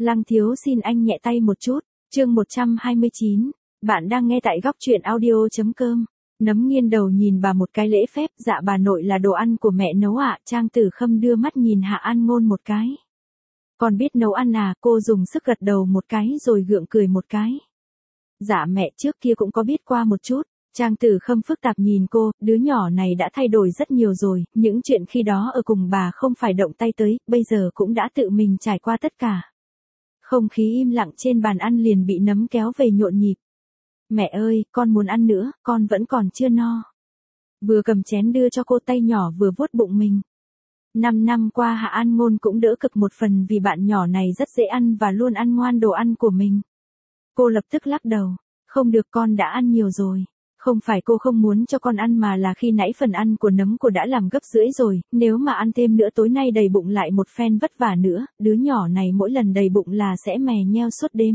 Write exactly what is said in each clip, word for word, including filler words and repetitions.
Lăng thiếu xin anh nhẹ tay một chút, chương một trăm hai mươi chín, bạn đang nghe tại góc truyện audio.com. Nấm nghiêng đầu nhìn bà một cái lễ phép, dạ bà nội là đồ ăn của mẹ nấu ạ. Trang Tử Khâm đưa mắt nhìn Hạ An Ngôn một cái. Con biết nấu ăn à? Cô dùng sức gật đầu một cái rồi gượng cười một cái. Dạ mẹ, trước kia cũng có biết qua một chút. Trang Tử Khâm phức tạp nhìn cô, đứa nhỏ này đã thay đổi rất nhiều rồi, những chuyện khi đó ở cùng bà không phải động tay tới, bây giờ cũng đã tự mình trải qua tất cả. Không khí im lặng trên bàn ăn liền bị Nấm kéo về nhộn nhịp. Mẹ ơi, con muốn ăn nữa, con vẫn còn chưa no. Vừa cầm chén đưa cho cô, tay nhỏ vừa vuốt bụng mình. Năm năm qua Hạ An Ngôn cũng đỡ cực một phần vì bạn nhỏ này rất dễ ăn và luôn ăn ngoan đồ ăn của mình. Cô lập tức lắc đầu. Không được, con đã ăn nhiều rồi. Không phải cô không muốn cho con ăn mà là khi nãy phần ăn của Nấm cô đã làm gấp rưỡi rồi, nếu mà ăn thêm nữa tối nay đầy bụng lại một phen vất vả nữa, đứa nhỏ này mỗi lần đầy bụng là sẽ mè nheo suốt đêm.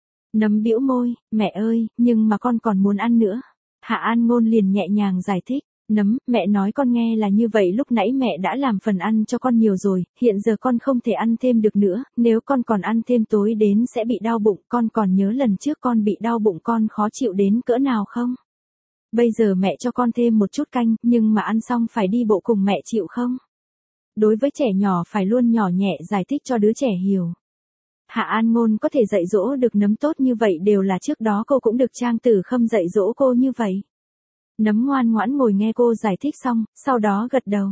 Nấm bĩu môi, mẹ ơi, nhưng mà con còn muốn ăn nữa. Hạ An Ngôn liền nhẹ nhàng giải thích, Nấm, mẹ nói con nghe là như vậy, lúc nãy mẹ đã làm phần ăn cho con nhiều rồi, hiện giờ con không thể ăn thêm được nữa, nếu con còn ăn thêm tối đến sẽ bị đau bụng, con còn nhớ lần trước con bị đau bụng con khó chịu đến cỡ nào không? Bây giờ mẹ cho con thêm một chút canh, nhưng mà ăn xong phải đi bộ cùng mẹ chịu không? Đối với trẻ nhỏ phải luôn nhỏ nhẹ giải thích cho đứa trẻ hiểu. Hạ An Ngôn có thể dạy dỗ được Nấm tốt như vậy đều là trước đó cô cũng được Trang Tử Khâm dạy dỗ cô như vậy. Nấm ngoan ngoãn ngồi nghe cô giải thích xong, sau đó gật đầu.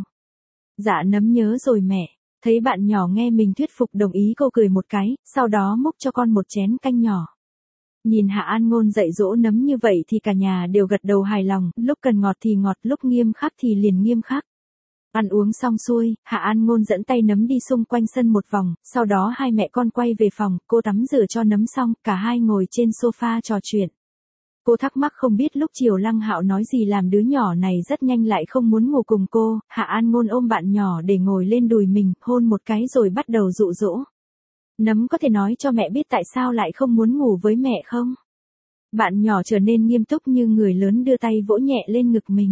Dạ Nấm nhớ rồi mẹ. Thấy bạn nhỏ nghe mình thuyết phục đồng ý, cô cười một cái, sau đó múc cho con một chén canh nhỏ. Nhìn Hạ An Ngôn dạy dỗ Nấm như vậy thì cả nhà đều gật đầu hài lòng, lúc cần ngọt thì ngọt, lúc nghiêm khắc thì liền nghiêm khắc. Ăn uống xong xuôi, Hạ An Ngôn dẫn tay Nấm đi xung quanh sân một vòng, sau đó hai mẹ con quay về phòng, cô tắm rửa cho Nấm xong, cả hai ngồi trên sofa trò chuyện. Cô thắc mắc không biết lúc chiều Lăng Hạo nói gì làm đứa nhỏ này rất nhanh lại không muốn ngủ cùng cô. Hạ An Ngôn ôm bạn nhỏ để ngồi lên đùi mình, hôn một cái rồi bắt đầu dụ dỗ. Nấm có thể nói cho mẹ biết tại sao lại không muốn ngủ với mẹ không? Bạn nhỏ trở nên nghiêm túc như người lớn, đưa tay vỗ nhẹ lên ngực mình.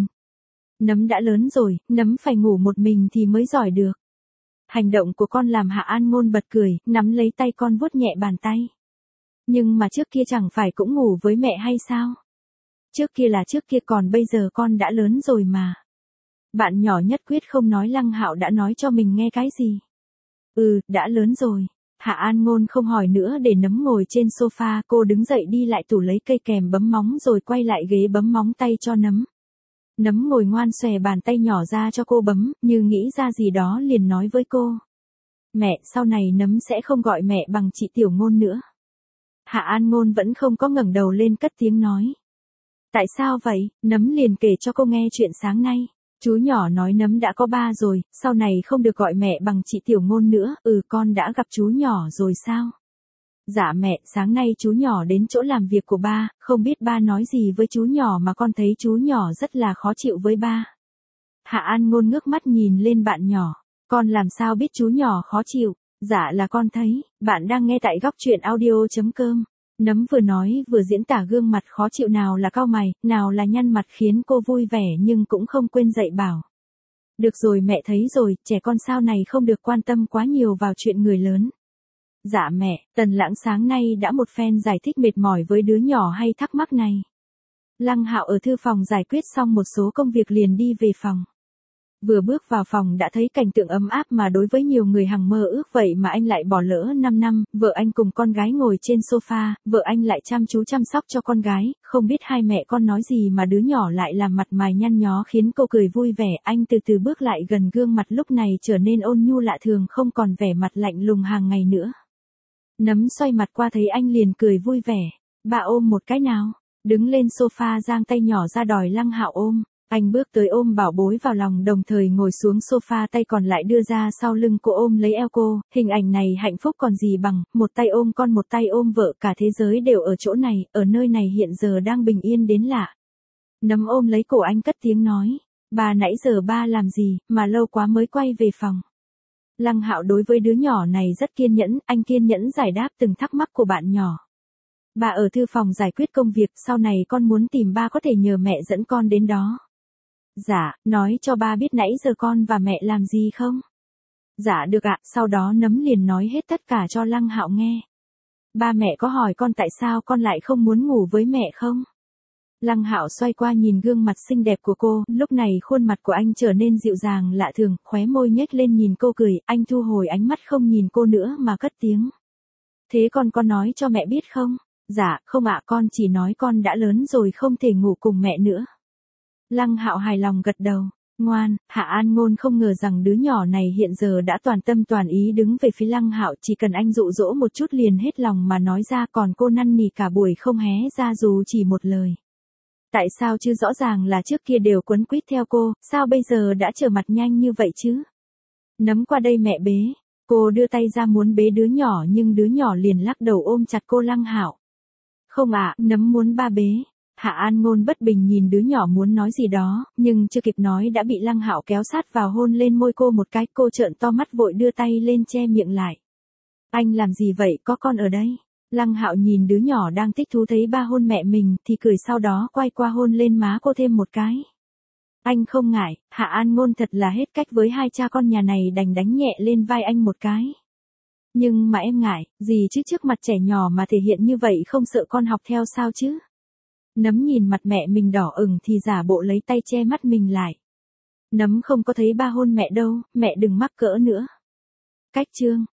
Nấm đã lớn rồi, Nấm phải ngủ một mình thì mới giỏi được. Hành động của con làm Hạ An Ngôn bật cười, nắm lấy tay con vuốt nhẹ bàn tay. Nhưng mà trước kia chẳng phải cũng ngủ với mẹ hay sao? Trước kia là trước kia, còn bây giờ con đã lớn rồi mà. Bạn nhỏ nhất quyết không nói Lăng Hạo đã nói cho mình nghe cái gì. Ừ, đã lớn rồi. Hạ An Ngôn không hỏi nữa để Nấm ngồi trên sofa, cô đứng dậy đi lại tủ lấy cây kèm bấm móng rồi quay lại ghế bấm móng tay cho Nấm. Nấm ngồi ngoan xòe bàn tay nhỏ ra cho cô bấm, như nghĩ ra gì đó liền nói với cô. Mẹ, sau này Nấm sẽ không gọi mẹ bằng chị Tiểu Ngôn nữa. Hạ An Ngôn vẫn không có ngẩng đầu lên cất tiếng nói. Tại sao vậy? Nấm liền kể cho cô nghe chuyện sáng nay. Chú nhỏ nói Nấm đã có ba rồi, sau này không được gọi mẹ bằng chị Tiểu Ngôn nữa. Ừ, con đã gặp chú nhỏ rồi sao? Dạ mẹ, sáng nay chú nhỏ đến chỗ làm việc của ba, không biết ba nói gì với chú nhỏ mà con thấy chú nhỏ rất là khó chịu với ba. Hạ An Ngôn ngước mắt nhìn lên bạn nhỏ. Con làm sao biết chú nhỏ khó chịu? Dạ là con thấy, bạn đang nghe tại góc truyện audio.com. Nấm vừa nói vừa diễn tả gương mặt khó chịu, nào là cau mày, nào là nhăn mặt, khiến cô vui vẻ nhưng cũng không quên dạy bảo. Được rồi mẹ thấy rồi, trẻ con sau này không được quan tâm quá nhiều vào chuyện người lớn. Dạ mẹ, Tần Lãng sáng nay đã một phen giải thích mệt mỏi với đứa nhỏ hay thắc mắc này. Lăng Hạo ở thư phòng giải quyết xong một số công việc liền đi về phòng. Vừa bước vào phòng đã thấy cảnh tượng ấm áp mà đối với nhiều người hằng mơ ước, vậy mà anh lại bỏ lỡ năm năm, vợ anh cùng con gái ngồi trên sofa, vợ anh lại chăm chú chăm sóc cho con gái, không biết hai mẹ con nói gì mà đứa nhỏ lại làm mặt mày nhăn nhó khiến cô cười vui vẻ. Anh từ từ bước lại gần, gương mặt lúc này trở nên ôn nhu lạ thường, không còn vẻ mặt lạnh lùng hàng ngày nữa. Nấm xoay mặt qua thấy anh liền cười vui vẻ. Bà ôm một cái nào. Đứng lên sofa giang tay nhỏ ra đòi Lăng Hạo ôm. Anh bước tới ôm bảo bối vào lòng, đồng thời ngồi xuống sofa, tay còn lại đưa ra sau lưng cô ôm lấy eo cô. Hình ảnh này hạnh phúc còn gì bằng, một tay ôm con một tay ôm vợ, cả thế giới đều ở chỗ này, ở nơi này hiện giờ đang bình yên đến lạ. Nấm ôm lấy cổ anh cất tiếng nói. Bà nãy giờ ba làm gì, mà lâu quá mới quay về phòng. Lăng Hạo đối với đứa nhỏ này rất kiên nhẫn, anh kiên nhẫn giải đáp từng thắc mắc của bạn nhỏ. Bà ở thư phòng giải quyết công việc, sau này con muốn tìm ba có thể nhờ mẹ dẫn con đến đó. Dạ, nói cho ba biết nãy giờ con và mẹ làm gì không? Dạ được ạ, sau đó Nấm liền nói hết tất cả cho Lăng Hạo nghe. Ba mẹ có hỏi con tại sao con lại không muốn ngủ với mẹ không? Lăng Hạo xoay qua nhìn gương mặt xinh đẹp của cô, lúc này khuôn mặt của anh trở nên dịu dàng lạ thường, khóe môi nhếch lên nhìn cô cười, anh thu hồi ánh mắt không nhìn cô nữa mà cất tiếng. Thế con có nói cho mẹ biết không? Dạ, không ạ, con chỉ nói con đã lớn rồi không thể ngủ cùng mẹ nữa. Lăng Hạo hài lòng gật đầu. Ngoan, Hạ An Ngôn không ngờ rằng đứa nhỏ này hiện giờ đã toàn tâm toàn ý đứng về phía Lăng Hạo, chỉ cần anh dụ dỗ một chút liền hết lòng mà nói ra, còn cô năn nỉ cả buổi không hé ra dù chỉ một lời. Tại sao chứ, rõ ràng là trước kia đều quấn quýt theo cô, sao bây giờ đã trở mặt nhanh như vậy chứ? Nấm qua đây mẹ bế. Cô đưa tay ra muốn bế đứa nhỏ nhưng đứa nhỏ liền lắc đầu ôm chặt cô Lăng Hạo. Không ạ, Nấm muốn ba bế. Hạ An Ngôn bất bình nhìn đứa nhỏ muốn nói gì đó, nhưng chưa kịp nói đã bị Lăng Hạo kéo sát vào hôn lên môi cô một cái, cô trợn to mắt vội đưa tay lên che miệng lại. Anh làm gì vậy, có con ở đây. Lăng Hạo nhìn đứa nhỏ đang thích thú thấy ba hôn mẹ mình thì cười, sau đó quay qua hôn lên má cô thêm một cái. Anh không ngại, Hạ An Ngôn thật là hết cách với hai cha con nhà này, đành đánh nhẹ lên vai anh một cái. Nhưng mà em ngại, gì chứ, trước mặt trẻ nhỏ mà thể hiện như vậy không sợ con học theo sao chứ? Nấm nhìn mặt mẹ mình đỏ ửng thì giả bộ lấy tay che mắt mình lại. Nấm không có thấy ba hôn mẹ đâu, mẹ đừng mắc cỡ nữa. Cách chương